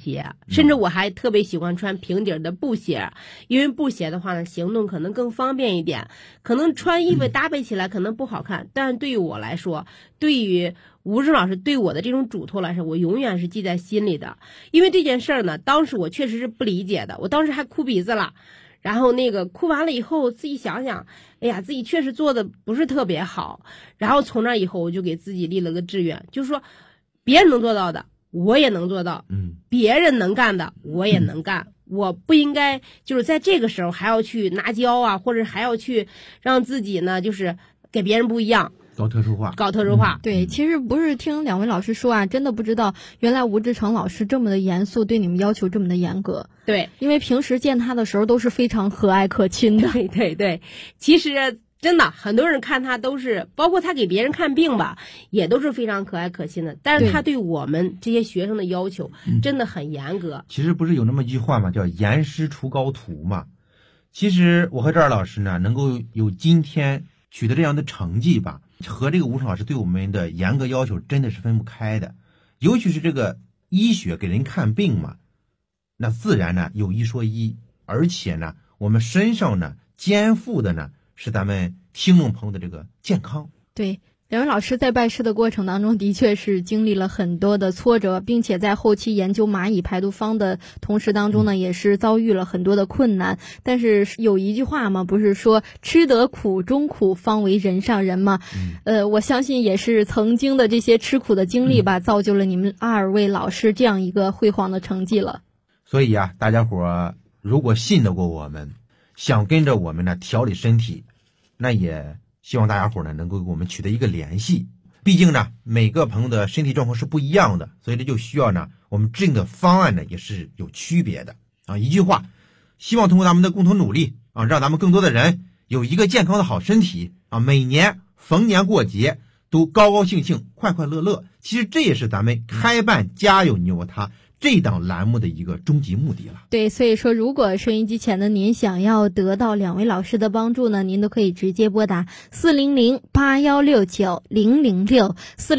鞋，甚至我还特别喜欢穿平底的布鞋，因为布鞋的话呢，行动可能更方便一点，可能穿衣服搭配起来可能不好看，但是对于我来说，对于吴声老师对我的这种嘱托来说，我永远是记在心里的。因为这件事儿呢，当时我确实是不理解的，我当时还哭鼻子了，然后哭完了以后自己想想，哎呀，自己确实做的不是特别好，然后从那以后我就给自己立了个志愿，就是说别人能做到的我也能做到，别人能干的我也能干，我不应该就是在这个时候还要去拿胶啊，或者还要去让自己呢就是给别人不一样， 搞特殊化。 对，其实不是听两位老师说啊，真的不知道原来吴志成老师这么的严肃，对你们要求这么的严格。 对， 因为平时见他的时候都是非常和蔼可亲的。 对对对，其实真的很多人看他都是，包括他给别人看病吧，也都是非常可爱可亲的。但是他对我们这些学生的要求真的很严格。 其实不是有那么一句话嘛，叫严师出高徒嘛。其实我和赵老师呢，能够有今天取得这样的成绩吧，和这个吴声老师对我们的严格要求真的是分不开的。尤其是这个医学给人看病嘛，那自然呢有一说一，而且呢我们身上呢肩负的呢是咱们听众朋友的这个健康。 对，两位老师在拜师的过程当中的确是经历了很多的挫折，并且在后期研究蚂蚁排毒方的同时当中呢，也是遭遇了很多的困难。但是有一句话嘛，不是说吃得苦中苦方为人上人嘛？我相信也是曾经的这些吃苦的经历吧，造就了你们2位老师这样一个辉煌的成绩了。 所以啊，大家伙如果信得过我们，想跟着我们呢调理身体，那也希望大家伙呢能够跟我们取得一个联系。毕竟呢每个朋友的身体状况是不一样的，所以这就需要呢我们制定的方案呢也是有区别的啊。一句话，希望通过咱们的共同努力啊，让咱们更多的人有一个健康的好身体啊，每年逢年过节都高高兴兴快快乐乐。其实这也是咱们开办家有你我他这档栏目的一个终极目的了。 对，所以说如果收音机前的您想要得到两位老师的帮助呢，您都可以直接拨打400-8169-006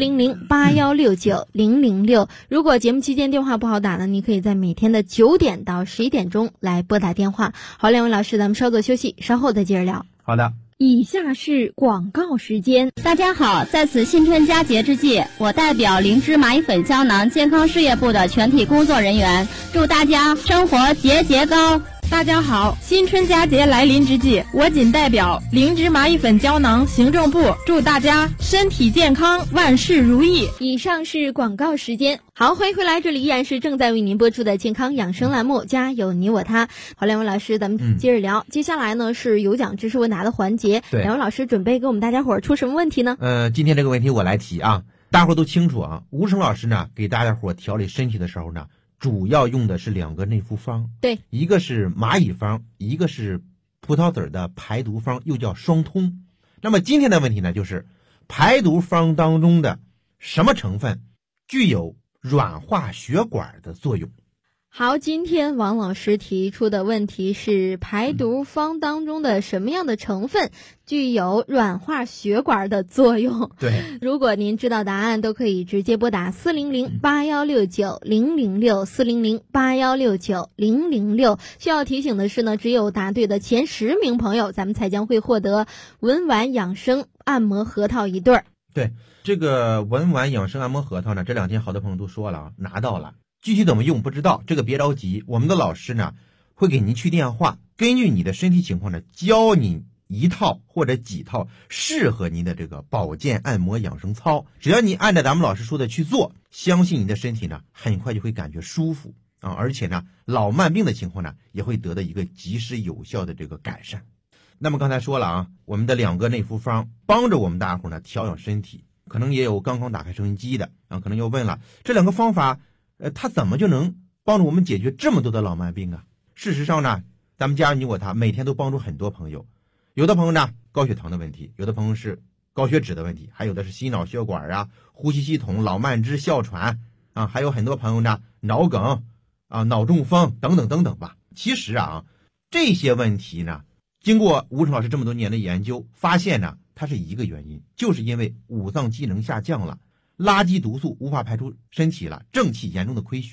400-8169-006。如果节目期间电话不好打呢，你可以在每天的9点到11点钟来拨打电话。好，两位老师，咱们稍作休息，稍后再接着聊。 好的。 以下是广告时间。大家好，在此新春佳节之际，我代表灵芝蚂蚁粉胶囊健康事业部的全体工作人员，祝大家生活节节高。 大家好，新春佳节来临之际，我谨代表灵芝蚂蚁粉胶囊行政部祝大家身体健康，万事如意。 以上是广告时间。好，欢迎回来，这里依然是正在为您播出的健康养生栏目，家有你我他。好，两位老师，咱们接着聊。接下来呢是有奖知识问答的环节。 对， 两位老师准备给我们大家伙儿出什么问题呢？ 今天这个问题我来提啊，大伙都清楚啊。吴声老师呢给大家伙调理身体的时候呢，主要用的是2个内服方， 对， 一个是蚂蚁方，一个是葡萄籽的排毒方，又叫双通。那么今天的问题呢，就是排毒方当中的什么成分具有软化血管的作用？ 好，今天王老师提出的问题是排毒方当中的什么样的成分具有软化血管的作用？ 对， 如果您知道答案，都可以直接拨打400-8169-006 400-8169-006。需要提醒的是呢，只有答对的前10名朋友，咱们才将会获得文玩养生按摩核桃1对。 对，这个文玩养生按摩核桃呢，这2天好多朋友都说了啊，拿到了。具体怎么用不知道，这个别着急，我们的老师呢会给您去电话，根据你的身体情况呢，教你一套或者几套适合您的这个保健按摩养生操。只要你按照咱们老师说的去做，相信你的身体呢很快就会感觉舒服啊，而且呢老慢病的情况呢也会得到一个及时有效的这个改善。那么刚才说了啊，我们的2个内服方帮着我们大伙呢调养身体。可能也有刚刚打开收音机的啊，可能要问了，这2个方法它怎么就能帮助我们解决这么多的老慢病啊？事实上呢，咱们家有你我他每天都帮助很多朋友。有的朋友呢高血糖的问题，有的朋友是高血脂的问题，还有的是心脑血管啊、呼吸系统、老慢支、哮喘啊，还有很多朋友呢脑梗啊、脑中风等等等等吧。其实啊，这些问题呢，经过吴声老师这么多年的研究，发现呢，它是一个原因，就是因为五脏机能下降了，垃圾毒素无法排出身体了，正气严重的亏虚了。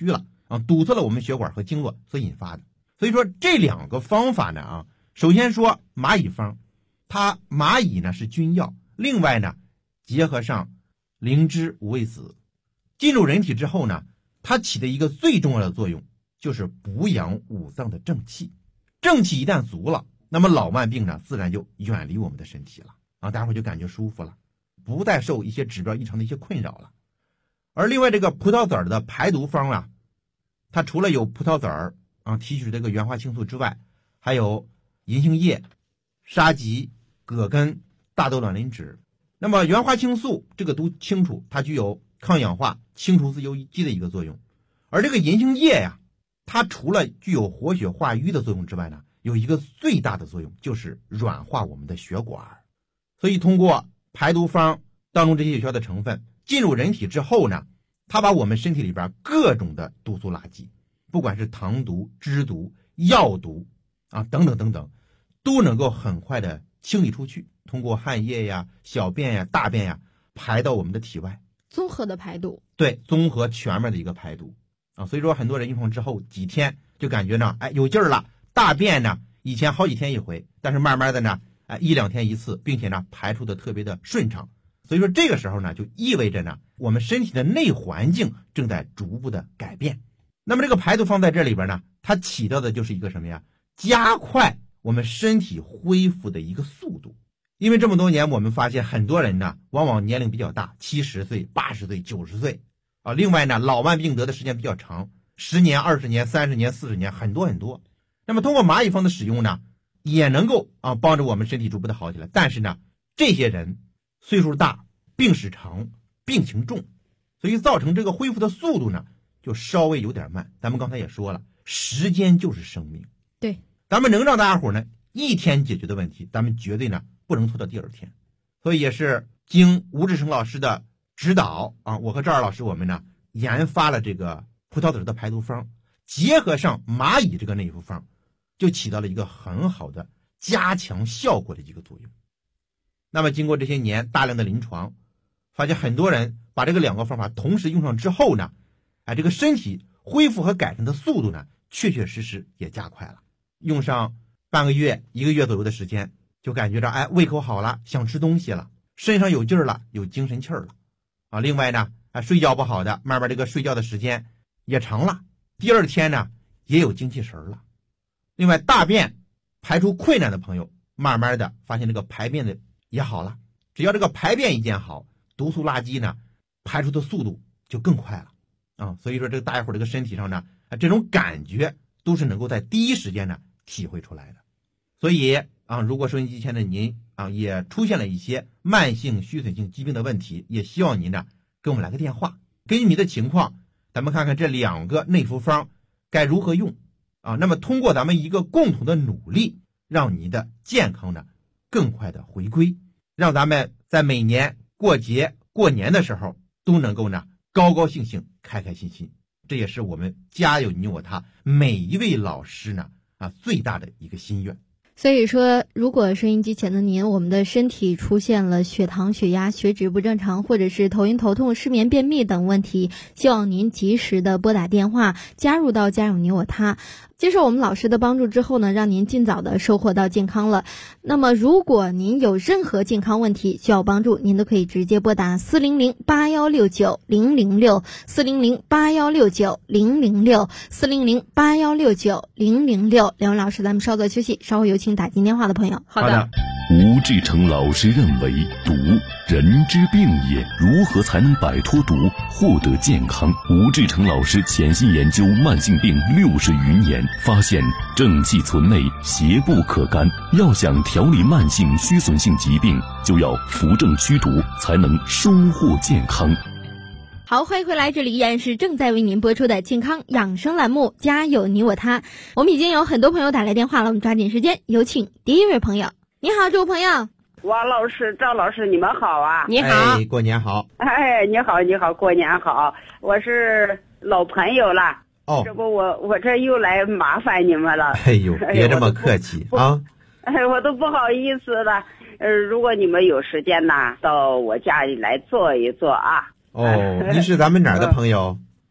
堵塞了我们血管和经络所引发的。所以说这2个方法呢首先说蚂蚁方，它蚂蚁呢是君药，另外呢结合上灵芝、五味子，进入人体之后呢，它起的一个最重要的作用就是补养五脏的正气。正气一旦足了，那么老慢病呢自然就远离我们的身体了大家伙就感觉舒服了，不再受一些指标异常的一些困扰了。而另外这个葡萄籽的排毒方它除了有葡萄籽提取这个原花青素之外，还有银杏叶、沙棘、葛根、大豆卵磷脂。那么原花青素这个都清楚，它具有抗氧化、清除自由基的一个作用。而这个银杏叶它除了具有活血化瘀的作用之外呢，有一个最大的作用就是软化我们的血管。所以通过排毒方当中这些有效的成分进入人体之后呢，它把我们身体里边各种的毒素垃圾，不管是糖毒、脂毒、药毒等等等等，都能够很快的清理出去，通过汗液呀、小便呀、大便呀排到我们的体外， 综合的排毒。 对，综合全面的一个排毒所以说很多人用上之后几天就感觉呢有劲儿了，大便呢以前好几天一回，但是慢慢的呢1-2天一次，并且呢排出的特别的顺畅。所以说这个时候呢就意味着呢我们身体的内环境正在逐步的改变。那么这个排毒方在这里边呢，它起到的就是一个什么呀？加快我们身体恢复的一个速度。因为这么多年我们发现很多人呢往往年龄比较大，70岁、80岁、90岁另外呢老慢病得的时间比较长，10年、20年、30年、40年，很多很多。那么通过蚂蚁方的使用呢，也能够帮助我们身体逐步的好起来。但是呢这些人岁数大，病史长，病情重，所以造成这个恢复的速度呢就稍微有点慢。咱们刚才也说了，时间就是生命。 对， 咱们能让大家伙呢1天解决的问题，咱们绝对呢不能拖到第2天。所以也是经吴志成老师的指导我和赵二老师我们呢研发了这个葡萄籽的排毒方，结合上蚂蚁这个内服方，就起到了一个很好的加强效果的一个作用。那么经过这些年大量的临床，发现很多人把这个2个方法同时用上之后呢这个身体恢复和改善的速度呢确确实实也加快了。用上半个月、1个月左右的时间，就感觉着胃口好了，想吃东西了，身上有劲儿了，有精神气儿了另外呢睡觉不好的，慢慢这个睡觉的时间也长了，第2天呢也有精气神了。另外大便排出困难的朋友，慢慢的发现这个排便的也好了。只要这个排便一件好，毒素垃圾呢排出的速度就更快了所以说这个大家伙这个身体上呢这种感觉都是能够在第一时间呢体会出来的。所以如果收音机前的您也出现了一些慢性虚损性疾病的问题，也希望您呢给我们来个电话，根据你的情况，咱们看看这2个内服方该如何用那么通过咱们一个共同的努力，让你的健康呢更快的回归，让咱们在每年过节过年的时候都能够呢高高兴兴、开开心心。这也是我们家有你我他每一位老师呢最大的一个心愿。 所以说，如果收音机前的您，我们的身体出现了血糖、血压、血脂不正常，或者是头晕头痛、失眠、便秘等问题，希望您及时的拨打电话，加入到家有你我他，接受我们老师的帮助之后呢，让您尽早的收获到健康了。那么如果您有任何健康问题需要帮助，您都可以直接拨打400-8169-006 400-8169-006 400-8169-006。两位老师，咱们稍作休息，稍后有请打进电话的朋友。 好的。 吴志成老师认为，毒人之病也，如何才能摆脱毒，获得健康？吴志成老师潜心研究慢性病60余年，发现正气存内，邪不可干。要想调理慢性虚损性疾病，就要扶正驱毒，才能收获健康。 好，欢迎回来，这里依然是正在为您播出的健康养生栏目，家有你我他。我们已经有很多朋友打来电话了，我们抓紧时间，有请第一位朋友。你好，这位朋友。 王老师、赵老师，你们好啊！ 你好， 过年好。 你好，你好，过年好！我是老朋友了。这不我这又来麻烦你们了。 别这么客气啊！ 我都不好意思了。如果你们有时间呢，到我家里来坐一坐啊。 你是咱们哪儿的朋友？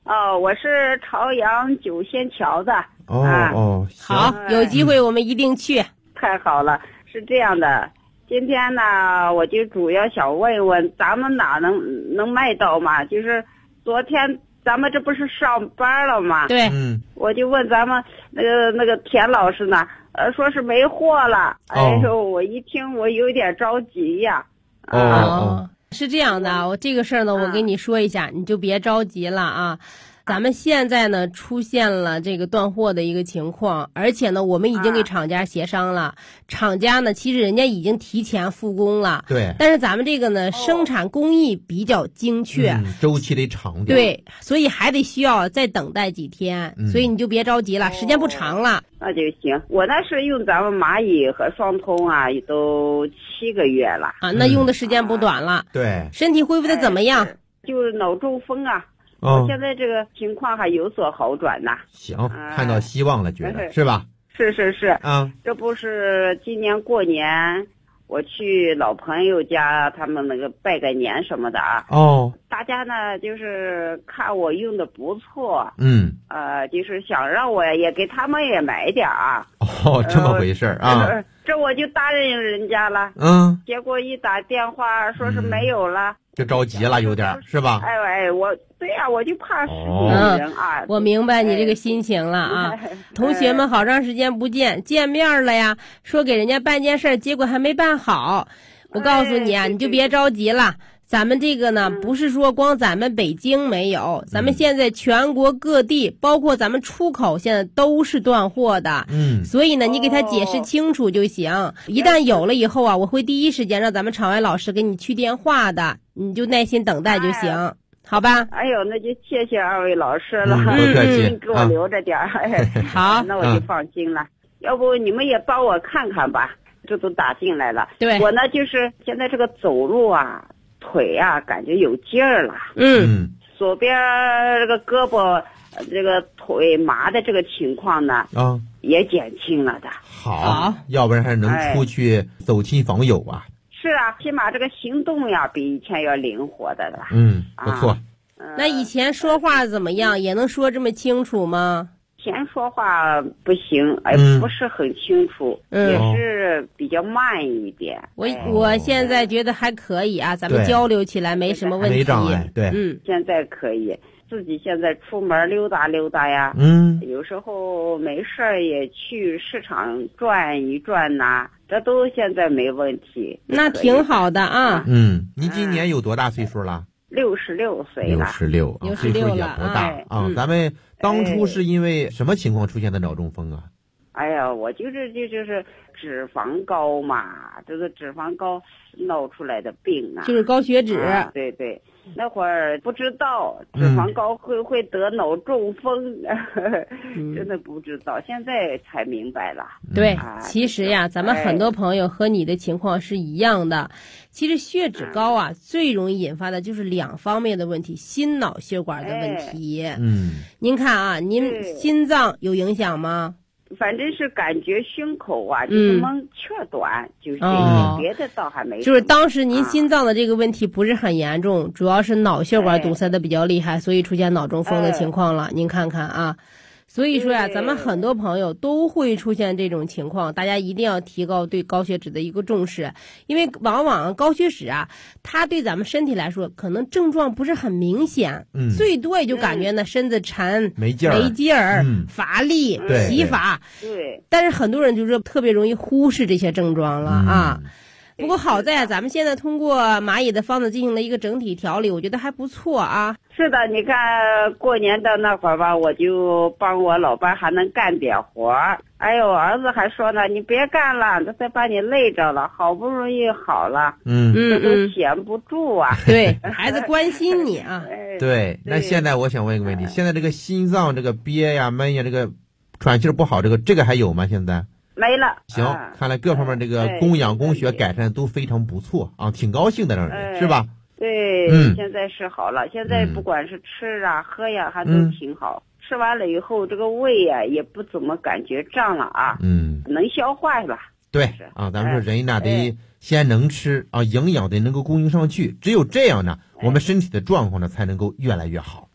哦，我是朝阳九仙桥的。 哦， 好，有机会我们一定去。 太好了，是这样的，今天呢，我就主要想问问，咱们哪能卖到嘛？就是昨天咱们这不是上班了吗？ 对， 我就问咱们那个田老师呢，说是没货了。哎呦，我一听我有点着急呀。 是这样的，我这个事儿呢，我跟你说一下，你就别着急了啊。咱们现在呢出现了这个断货的一个情况，而且呢我们已经给厂家协商了，厂家呢其实人家已经提前复工了， 对， 但是咱们这个呢生产工艺比较精确， 周期得长点， 对，所以还得需要再等待几天，所以你就别着急了，时间不长了。 那就行，我那是用咱们蚂蚁和双通啊，也都7个月了啊，那用的时间不短了。 对， 身体恢复的怎么样？ 就是脑中风啊。我现在这个情况还有所好转呐。 行，看到希望了，觉得是吧？ 是。这不是今年过年我去老朋友家，他们那个拜个年什么的啊。大家呢就是看我用的不错，就是想让我也给他们也买点啊。 这么回事啊？ 这我就答应人家了。结果一打电话说是没有了。 就着急了，有点是吧？ 对呀，我就怕失误人啊。 我明白你这个心情了啊。同学们好长时间不见，见面了呀，说给人家办件事，结果还没办好。我告诉你啊，你就别着急了。咱们这个呢，不是说光咱们北京没有，咱们现在全国各地，包括咱们出口，现在都是断货的。所以呢，你给他解释清楚就行。一旦有了以后啊，我会第一时间让咱们场外老师给你去电话的，你就耐心等待就行。好吧？ 哎呦，那就谢谢2位老师了， 不客气， 给我留着点儿。 好， 那我就放心了。要不你们也帮我看看吧，这都打进来了。 对， 我呢就是现在这个走路啊。腿啊，感觉有劲儿了。左边这个胳膊、这个腿麻的这个情况呢，也减轻了的。 好，要不然还能出去走亲访友啊。 是啊，起码这个行动呀，比以前要灵活的了。 不错。 那以前说话怎么样？也能说这么清楚吗？ 以前说话不行，不是很清楚，也是比较慢一点。 我现在觉得还可以啊，咱们交流起来没什么问题。 没障碍，对， 现在可以。自己现在出门溜达溜达呀，有时候没事儿也去市场转一转呐，这都现在没问题。 那挺好的啊。 您今年有多大岁数了 ？66岁了。 66，岁数也不大啊。咱们当初是因为什么情况出现的脑中风啊？ 哎呀，我就是脂肪高嘛，这个脂肪高闹出来的病啊， 就是高血脂。 对，那会儿不知道脂肪高会得脑中风，真的不知道，现在才明白了。 对，其实呀，咱们很多朋友和你的情况是一样的。其实血脂高啊，最容易引发的就是2方面的问题，心脑血管的问题。您看啊，您心脏有影响吗？ 反正是感觉胸口啊，就是蒙气短，就是这些，别的倒还没。 就是当时您心脏的这个问题不是很严重，主要是脑血管堵塞的比较厉害，所以出现脑中风的情况了。您看看啊。所以说呀，咱们很多朋友都会出现这种情况，大家一定要提高对高血脂的一个重视，因为往往高血脂啊，它对咱们身体来说可能症状不是很明显，最多也就感觉呢身子沉、没劲儿、乏力、疲乏。 对， 但是很多人就是特别容易忽视这些症状了啊。不过好在咱们现在通过蚂蚁的方子进行了一个整体调理，我觉得还不错啊。 是的，你看过年的那会儿吧，我就帮我老伴还能干点活儿。哎呦，儿子还说呢，你别干了，这再把你累着了，好不容易好了，这都闲不住啊。 对，孩子关心你啊。 对，那现在我想问一个问题，现在这个心脏这个憋呀、闷呀，这个喘气不好，这个还有吗？现在？ 没了。 行，看来各方面这个供氧供血改善都非常不错啊，挺高兴的让人，是吧？ 对，现在是好了，现在不管是吃啊喝呀还都挺好，吃完了以后这个胃呀也不怎么感觉胀了啊，能消化了。 对啊，咱们说人呢得先能吃啊，营养得能够供应上去，只有这样呢，我们身体的状况呢才能够越来越好。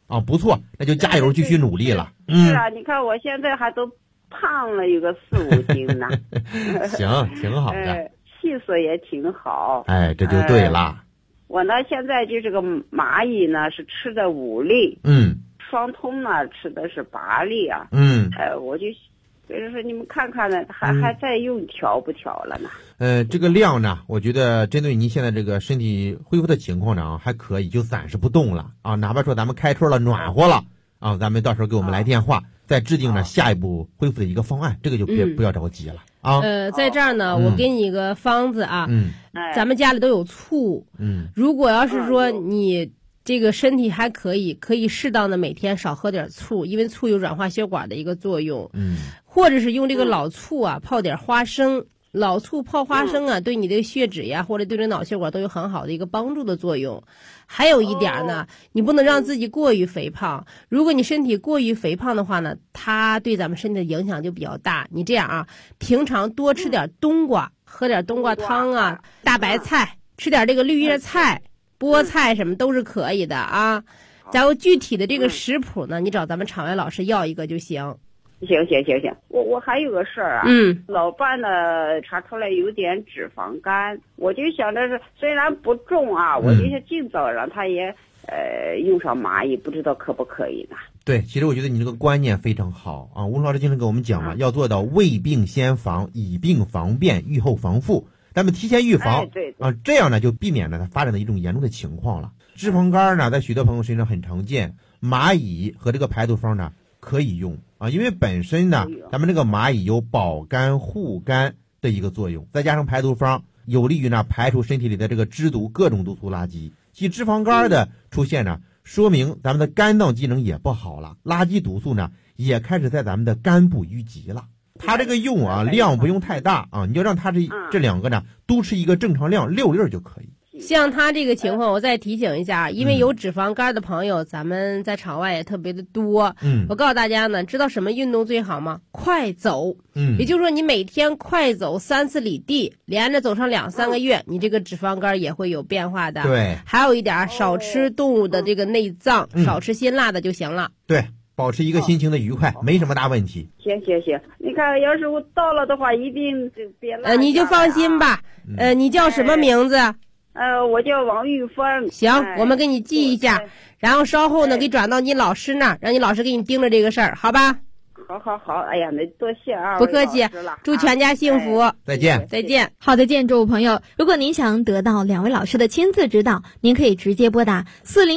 啊，不错，那就加油继续努力了。 是啊，你看我现在还都胖了有个4、5斤呢。 行，挺好的。 气色也挺好。 哎，这就对了。 我呢现在就这个蚂蚁呢是吃的5粒，双通呢吃的是8粒啊。我就是说你们看看呢，还在用调不调了呢？ 这个量呢，我觉得针对您现在这个身体恢复的情况呢，还可以，就暂时不动了啊。哪怕说咱们开春了，暖和了啊，咱们到时候给我们来电话，再制定呢下一步恢复的一个方案，这个就不要着急了啊。 在这儿呢，我给你一个方子啊，咱们家里都有醋，如果要是说你这个身体还可以适当的每天少喝点醋，因为醋有软化血管的一个作用，或者是用这个老醋啊泡点花生，老醋泡花生啊，对你的血脂呀或者对你脑血管都有很好的一个帮助的作用。还有一点呢，你不能让自己过于肥胖，如果你身体过于肥胖的话呢，它对咱们身体的影响就比较大。你这样啊，平常多吃点冬瓜，喝点冬瓜汤啊，大白菜，吃点这个绿叶菜、菠菜什么都是可以的啊。然后具体的这个食谱呢，你找咱们场外老师要一个就行。 行，我还有个事儿啊，老伴呢查出来有点脂肪肝，我就想着是虽然不重啊，我就想尽早让他也用上蚂蚁，不知道可不可以呢？ 对，其实我觉得你这个观念非常好啊。吴老师经常跟我们讲了，要做到未病先防，以病防变，预后防复。咱们提前预防， 对啊，这样呢就避免了它发展的一种严重的情况了。脂肪肝呢，在许多朋友身上很常见，蚂蚁和这个排毒方呢可以用啊，因为本身呢，咱们这个蚂蚁有保肝护肝的一个作用，再加上排毒方有利于呢排除身体里的这个脂毒各种毒素垃圾。其脂肪肝的出现呢，说明咱们的肝脏机能也不好了，垃圾毒素呢也开始在咱们的肝部淤积了。它这个用啊量不用太大啊，你就让它这两个呢都吃一个正常量6粒就可以。 像他这个情况，我再提醒一下，因为有脂肪肝的朋友，咱们在场外也特别的多。我告诉大家呢，知道什么运动最好吗？快走。也就是说，你每天快走3、4里地，连着走上2、3个月，你这个脂肪肝也会有变化的。 对。 还有一点，少吃动物的这个内脏，少吃辛辣的就行了。 对。保持一个心情的愉快，没什么大问题。 行，你看，要是我到了的话，一定就别落。 你就放心吧。你叫什么名字？ 我叫王玉芬。 行，我们给你记一下，然后稍后呢给转到你老师那儿，让你老师给你盯着这个事儿，好吧？ 好，哎呀，那多谢啊！ 不客气，祝全家幸福。 再见。 好的，见诸位朋友，如果您想得到2位老师的亲自指导，您可以直接拨打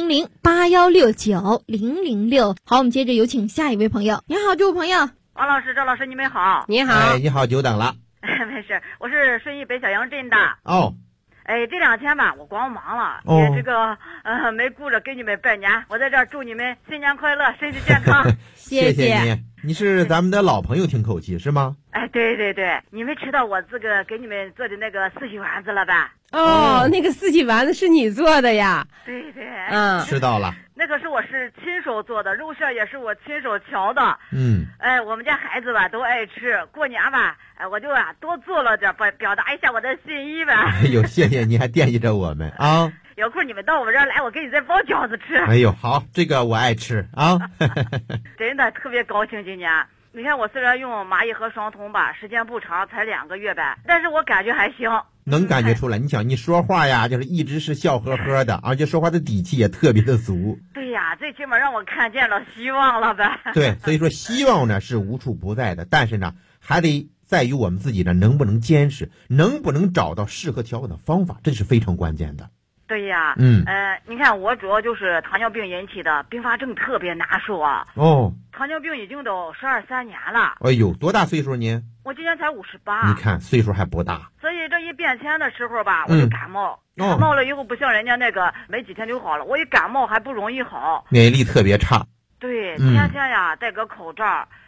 400-8169-006。好，我们接着有请下一位朋友。你好，诸位朋友。 王老师、赵老师，你们好。 你好。 哎，你好，久等了。 没事，我是顺义北小杨镇的。 哦。 这2天吧，我光忙了，也这个没顾着给你们拜年。我在这儿祝你们新年快乐，身体健康。 谢谢你。你是咱们的老朋友，听口气是吗？ 哎，对，你们吃到我这个给你们做的那个四喜丸子了吧？ 那个四喜丸子是你做的呀？ 对， 吃到了。 那个我是亲手做的，肉馅也是我亲手调的。我们家孩子吧都爱吃，过年吧，我就多做了点，表达一下我的心意呗。 哎呦，谢谢你还惦记着我们啊！ 有空你们到我这儿来，我给你再包饺子吃。 哎呦，好，这个我爱吃啊！ 真的特别高兴今年。你看我虽然用蚂蚁和双通吧，时间不长，才2个月呗，但是我感觉还行。 能感觉出来，你想你说话呀，就是一直是笑呵呵的，而且说话的底气也特别的足。 对呀，最起码让我看见了希望了呗。 对，所以说希望呢是无处不在的，但是呢还得在于我们自己呢能不能坚持，能不能找到适合调养的方法，这是非常关键的。 对呀，你看我主要就是糖尿病引起的并发症特别难受啊。糖尿病已经都12、3年了。 哎呦，多大岁数您？ 我今年才58。 你看岁数还不大。 所以这一变天的时候吧，我就感冒。感冒了以后不像人家那个没几天就好了，我一感冒还不容易好， 免疫力特别差。 对，天天呀戴个口罩，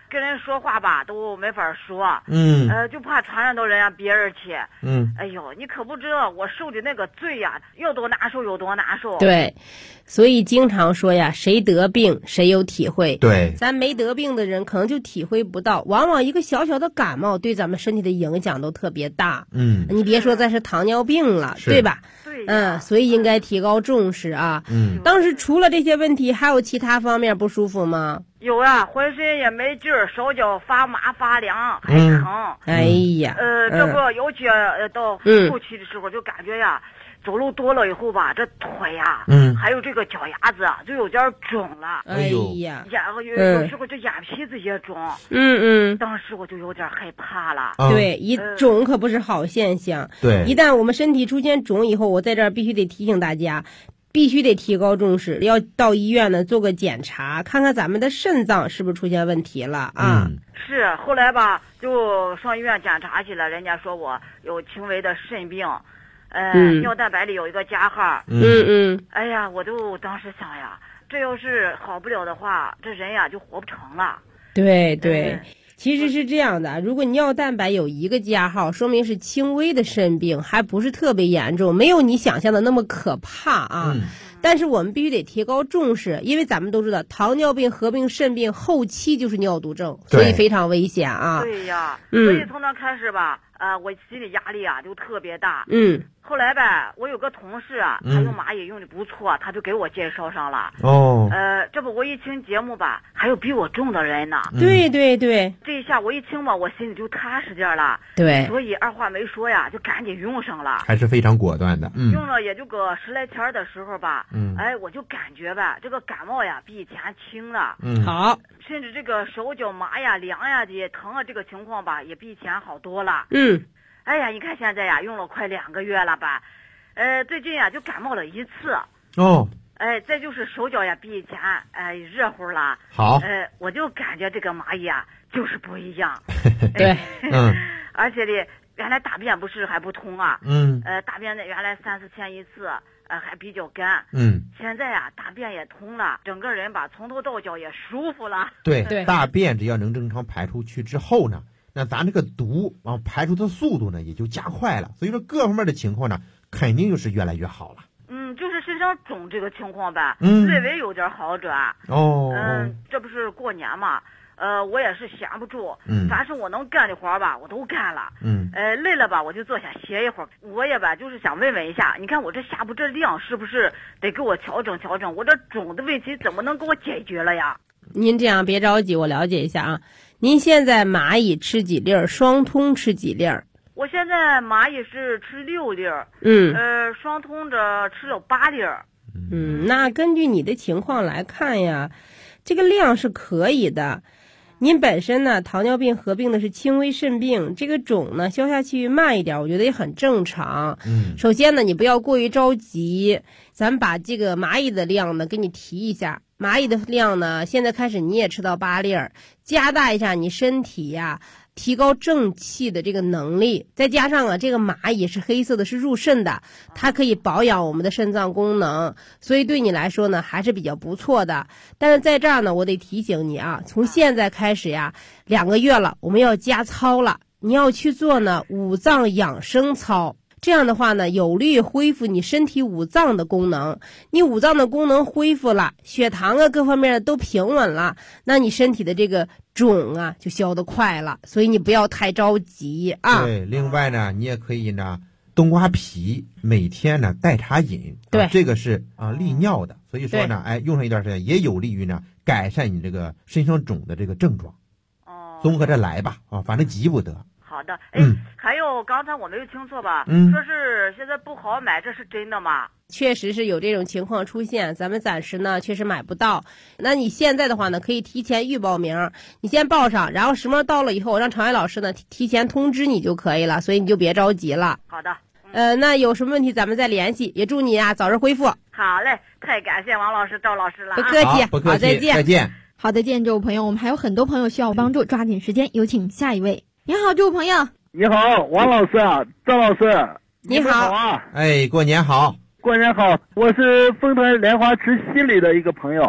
跟人说话吧都没法说，就怕传染到人家别人去。哎呦，你可不知道我受的那个罪呀，有多难受有多难受。 对，所以经常说呀，谁得病谁有体会。 对， 咱没得病的人可能就体会不到，往往一个小小的感冒对咱们身体的影响都特别大。你别说再是糖尿病了，对吧？ 对， 所以应该提高重视啊。当时除了这些问题，还有其他方面不舒服吗？ 有啊，浑身也没劲儿，手脚发麻发凉，还疼。 哎呀， 这个尤其到后期的时候，就感觉呀，走路多了以后吧，这腿呀，还有这个脚丫子啊，就有点肿了。 哎呀， 有时候这眼皮子也肿。当时我就有点害怕了。 对，一肿可不是好现象。 对， 一旦我们身体出现肿以后，我在这儿必须得提醒大家。必须得提高重视，要到医院呢做个检查，看看咱们的肾脏是不是出现问题了啊。 是，后来吧就上医院检查去了，人家说我有轻微的肾病，尿蛋白里有一个加号。哎呀，我就当时想呀，这要是好不了的话，这人呀就活不成了。 对。其实是这样的，如果尿蛋白有一个加号，说明是轻微的肾病，还不是特别严重，没有你想象的那么可怕啊。但是我们必须得提高重视，因为咱们都知道糖尿病合并肾病后期就是尿毒症，所以非常危险啊。 对呀，所以从那开始吧，我心理压力啊就特别大。后来呗，我有个同事啊，他用蚂蚁用的不错，他就给我介绍上了。这不我一听节目吧，还有比我重的人呢。 对， 这一下我一听吧，我心里就踏实点了。 对， 所以二话没说呀，就赶紧用上了。 还是非常果断的。 用了也就个10来天的时候吧，我就感觉吧，这个感冒呀比以前轻了。 好， 甚至这个手脚麻呀、凉呀的疼啊，这个情况吧也比以前好多了。哎呀，你看现在呀，用了快2个月了吧？最近呀就感冒了1次。再就是手脚呀比以前热乎了。 好。 我就感觉这个蚂蚁啊就是不一样。 对。 而且呢，原来大便不是还不通啊。大便呢原来3、4天一次，还比较干。现在呀大便也通了，整个人吧从头到脚也舒服了。 对，大便只要能正常排出去之后呢，那咱这个毒排出的速度呢也就加快了，所以说各方面的情况呢肯定就是越来越好了。 就是身上肿这个情况吧，略微有点好转。这不是过年嘛，我也是闲不住，凡是我能干的活吧我都干了。累了吧我就坐下歇一会儿。我也吧就是想问一下，你看我这下部这量是不是得给我调整调整，我这肿的问题怎么能给我解决了呀？ 您这样别着急，我了解一下啊。您现在蚂蚁吃几粒儿，双通吃几粒儿？ 我现在蚂蚁是吃6粒儿，双通着吃了8粒儿。 那根据你的情况来看呀，这个量是可以的。您本身呢，糖尿病合并的是轻微肾病，这个肿呢消下去慢一点，我觉得也很正常。首先呢，你不要过于着急，咱们把这个蚂蚁的量呢给你提一下。蚂蚁的量呢，现在开始你也吃到8粒儿，加大一下你身体呀提高正气的这个能力，再加上啊，这个蚂蚁是黑色的，是入肾的，它可以保养我们的肾脏功能，所以对你来说呢还是比较不错的。但是在这儿呢，我得提醒你啊，从现在开始呀，2个月了，我们要加操了，你要去做呢五脏养生操。这样的话呢，有利于恢复你身体五脏的功能。你五脏的功能恢复了，血糖啊各方面都平稳了，那你身体的这个肿啊就消得快了。所以你不要太着急啊。 对，另外呢，你也可以呢，冬瓜皮每天呢代茶饮。 对， 这个是利尿的，所以说呢，用上一段时间也有利于呢改善你这个身上肿的这个症状。综合着来吧，反正急不得。 好的，还有刚才我没有听错吧？说是现在不好买，这是真的吗？ 确实是有这种情况出现，咱们暂时呢确实买不到。那你现在的话呢，可以提前预报名，你先报上，然后什么到了以后，我让常伟老师呢提前通知你就可以了，所以你就别着急了。 好的。 那有什么问题咱们再联系，也祝你啊早日恢复。 好嘞，太感谢王老师、赵老师了。 不客气， 不客气， 再见。 再见。 好的，这位朋友，我们还有很多朋友需要帮助，抓紧时间，有请下一位。你好，这位朋友。 你好，王老师啊，赵老师， 你好啊！ 过年好， 过年好！我是丰台莲花池西里的一个朋友。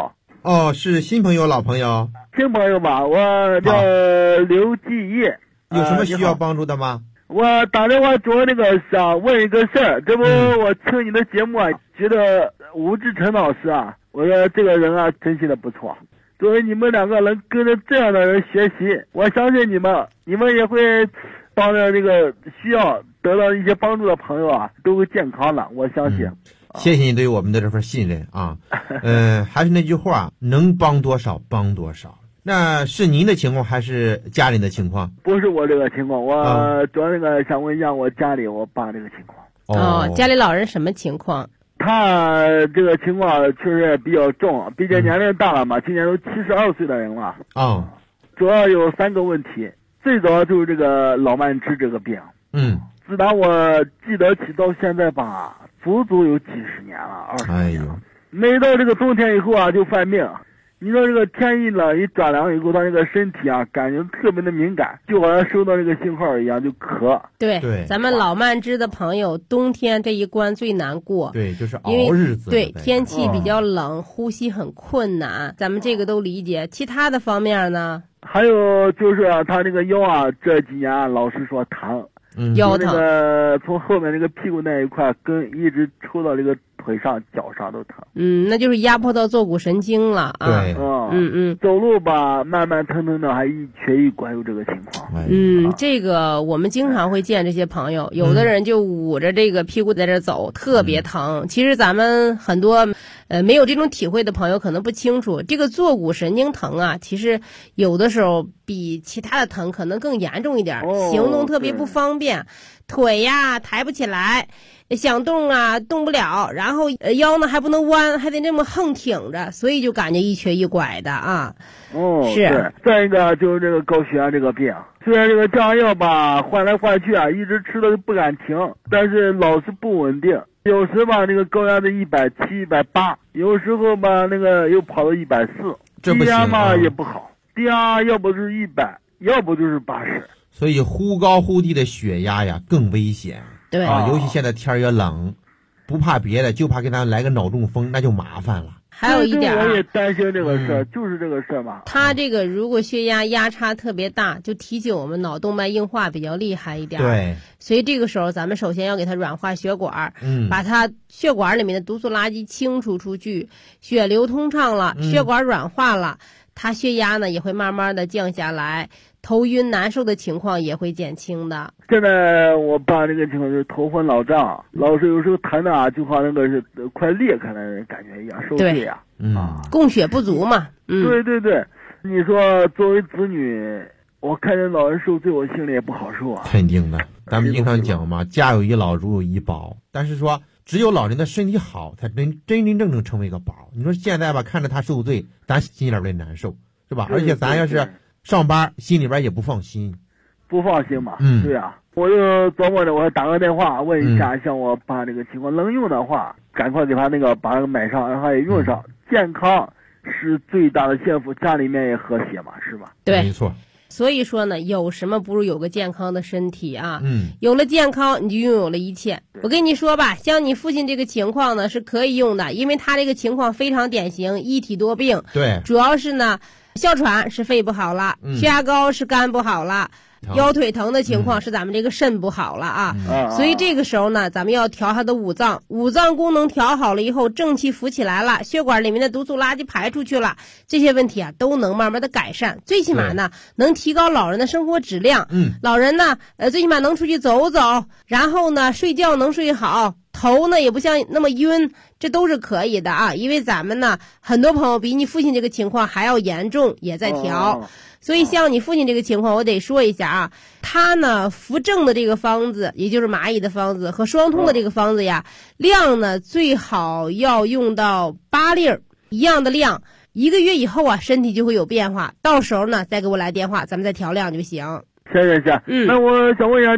哦，是新朋友老朋友？ 新朋友吧，我叫刘继业。 有什么需要帮助的吗？ 我打电话主要想问一个事儿，这不我听你的节目啊，觉得吴志成老师啊，我说这个人啊真心的不错。作为你们两个能跟着这样的人学习，我相信你们也会帮着这个需要得到一些帮助的朋友啊，都会健康的，我相信。 谢谢你对我们的这份信任啊。还是那句话，能帮多少帮多少。那是您的情况还是家里的情况？ 不是我这个情况，我主要想问一下我家里我爸这个情况。家里老人什么情况？ 他这个情况确实比较重，毕竟年龄大了嘛，今年都72岁的人了。主要有3个问题，最早就是这个老慢支这个病。自打我记得起到现在吧，足足有几十年了，20年了。每到这个冬天以后啊，就犯病。你说这个天一冷一转凉以后，他这个身体啊，感觉特别的敏感，就好像收到这个信号一样，就咳。 对，咱们老慢支的朋友，冬天这一关最难过。 对，就是熬日子。 对，天气比较冷，呼吸很困难，咱们这个都理解。其他的方面呢？ 还有就是他这个腰啊，这几年老实说疼。 腰疼， 从后面这个屁股那一块根一直抽到这个腿上、脚上都疼。 那就是压迫到坐骨神经了啊。 对， 走路吧，慢慢腾腾的，还一瘸一拐，有这个情况。 这个我们经常会见这些朋友，有的人就捂着这个屁股在这走，特别疼。其实咱们很多没有这种体会的朋友可能不清楚，这个坐骨神经疼啊，其实有的时候比其他的疼可能更严重一点，行动特别不方便，腿呀抬不起来，想动啊动不了，然后腰呢还不能弯，还得这么横挺着，所以就感觉一瘸一拐的啊。是。 再一个就是这个高血压这个病，虽然这个降压药吧换来换去啊，一直吃的不敢停，但是老是不稳定。有时吧，这个高压的170、180，有时候吧，那个又跑到140，低压嘛也不好，低压要不就是100，要不就是80。 所以忽高忽低的血压呀更危险。 对尤其现在天也冷，不怕别的，就怕给咱来个脑中风，那就麻烦了。 还有一点我也担心这个事儿，就是这个事儿嘛。 他这个如果血压压差特别大，就提醒我们脑动脉硬化比较厉害一点。 对， 所以这个时候咱们首先要给他软化血管，把他血管里面的毒素垃圾清除出去，血流通畅了，血管软化了，他血压呢也会慢慢的降下来，头晕难受的情况也会减轻的。 现在我爸这个情况就是头昏脑胀，老是有时候疼的啊，就好像那个是快裂开的感觉一样，受罪呀。 供血不足嘛。 对，你说作为子女，我看见老人受罪，我心里也不好受啊。 肯定的，咱们经常讲嘛，家有一老，如有一宝。但是说，只有老人的身体好，才真正成为个宝。你说现在吧，看着他受罪，咱心里边难受，是吧？而且咱要是上班，心里边也不放心。 不放心嘛。对啊，我就琢磨着，我打个电话问一下，像我爸这个情况，能用的话，赶快给他把那个买上，让他也用上。健康是最大的幸福，家里面也和谐嘛，是吧？ 对， 没错。 所以说呢，有什么不如有个健康的身体啊？有了健康，你就拥有了一切。我跟你说吧，像你父亲这个情况呢，是可以用的，因为他这个情况非常典型，一体多病。 对， 主要是呢，哮喘是肺不好了，血压高是肝不好了。腰腿疼的情况是咱们这个肾不好了啊，所以这个时候呢，咱们要调他的五脏，五脏功能调好了以后，正气浮起来了，血管里面的毒素垃圾排出去了，这些问题啊都能慢慢的改善，最起码呢能提高老人的生活质量。老人呢最起码能出去走走，然后呢睡觉能睡好，头呢也不像那么晕，这都是可以的啊。因为咱们呢很多朋友比你父亲这个情况还要严重，也在调。所以像你父亲这个情况，我得说一下啊，他呢扶正的这个方子，也就是蚂蚁的方子和双通的这个方子呀，量呢最好要用到8粒儿，一样的量，1个月以后啊身体就会有变化，到时候呢再给我来电话，咱们再调量就行。 行。那我想问一下。